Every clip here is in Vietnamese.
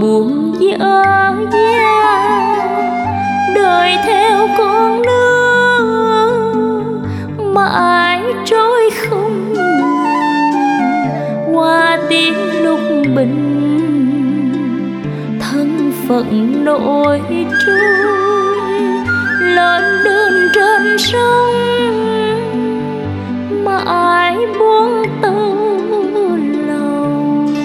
buồn dở dang, đời theo con nước mãi trôi không ngừng. Qua tiếng lúc bình thân phận nổi trôi, lên đơn trên sông mãi buông tơ lòng.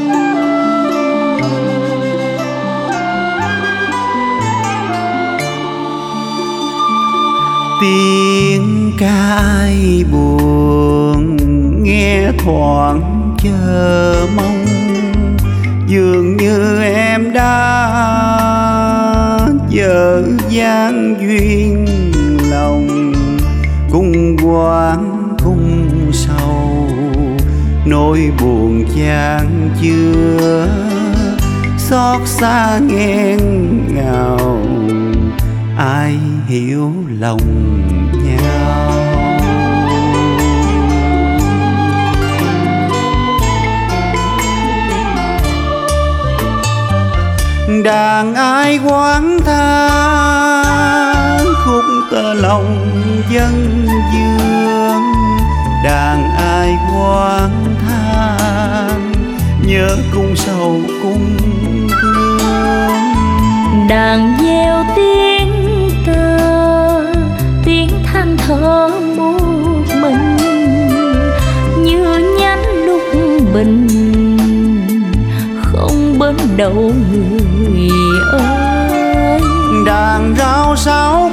Tiếng ca ai buồn nghe thoáng chờ mong, dường như em đã dở dang duyên lòng. Cung quán cung sầu nỗi buồn chan chứa, xót xa nghẹn ngào ai hiểu lòng nhau. Đàn ai quán than khúc tơ lòng dân dương, đàn ai quán than nhớ cung sầu cung thương. Đàn gieo tiếng tơ tiếng than thở một mình, như nhánh lúc bình không bên đầu người ơi. Đàn rao sáo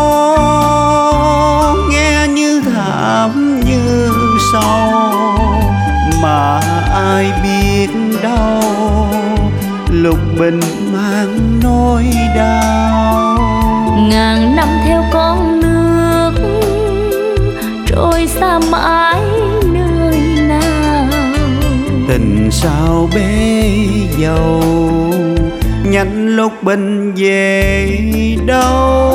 câu nghe như thảm như sâu, mà ai biết đâu lục bình mang nỗi đau. Ngàn năm theo con nước trôi xa mãi nơi nào, tình sao bế dầu nhanh lúc bình về đâu.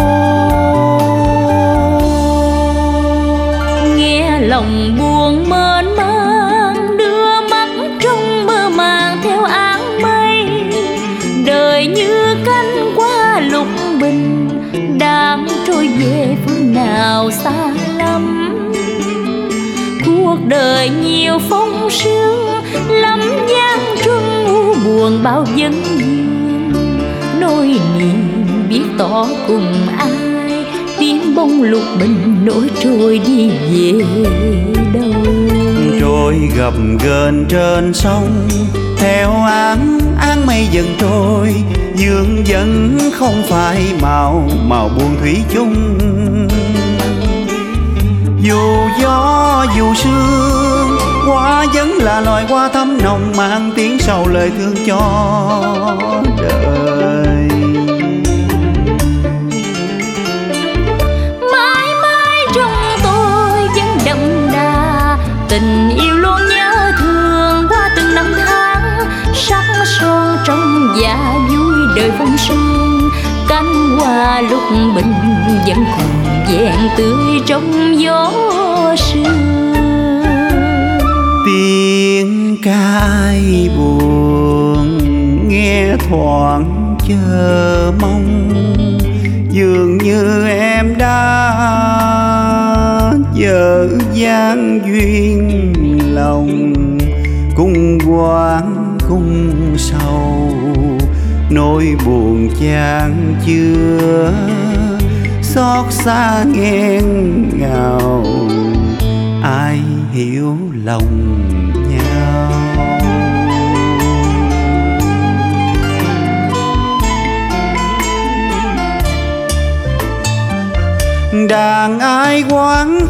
Nghe lòng buồn mênh mang đưa mắt trong mơ màng theo áng mây, đời như cánh qua lục bình đang trôi về phương nào xa lắm. Cuộc đời nhiều phong sương lắm gian truân u buồn bao vấn vương, nỗi niềm biết tỏ cùng ai, tiếng bông lục bình nổi trôi đi về đâu. Trôi gập ghềnh trên sông theo áng mây dần trôi, dương vẫn không phải màu buồn thủy chung. Dù gió dù sương hoa vẫn là loài hoa thắm nồng, mang tiếng sầu lời thương cho đời. Mãi mãi trong tôi vẫn đậm đà tình yêu luôn nhớ thương qua từng năm tháng, sắc son trong dạ vui đời phong sương. Cánh hoa lúc bình vẫn còn vẹn tươi trong gió sương. Tiếng ca ai buồn nghe thoáng chờ mong, dường như em đã dở dang duyên lòng. Cung quán cung sầu nỗi buồn chan chứa, xót xa nghẹn ngào ai hiểu lòng nhau. Đàn ai quán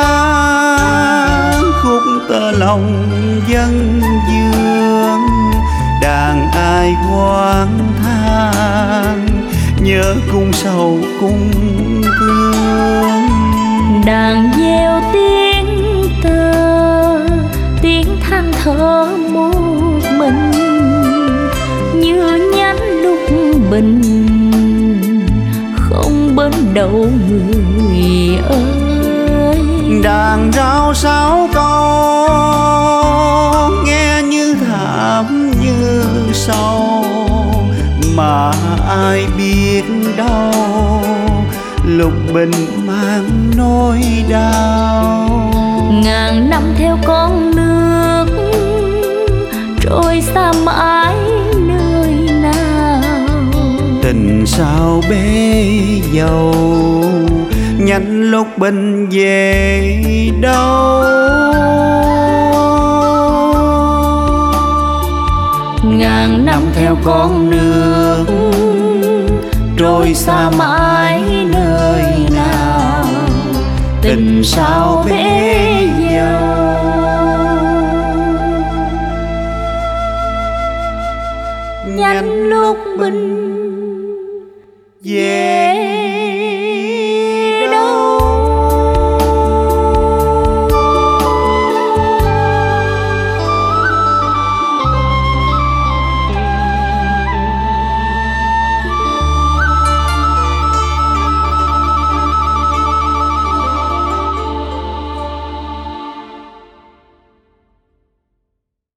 than khúc tơ lòng dân dương, đàn ai quán than nhớ cung sầu cung thương. Đàn gieo tiếng tơ tiếng than thở một mình, như nhánh lúc bình không bên đầu người ơi. Đàn rao sáo câu nghe như thảm như sầu, mà ai biết đâu lục bình mang nỗi đau. Ngàn năm theo con nước trôi xa mãi nơi nào, tình sao bể dầu nhanh lúc bình về đâu. Ngàn năm theo con nước trôi xa mãi nơi nào, tình sao bể dầu. Nhanh lúc bình về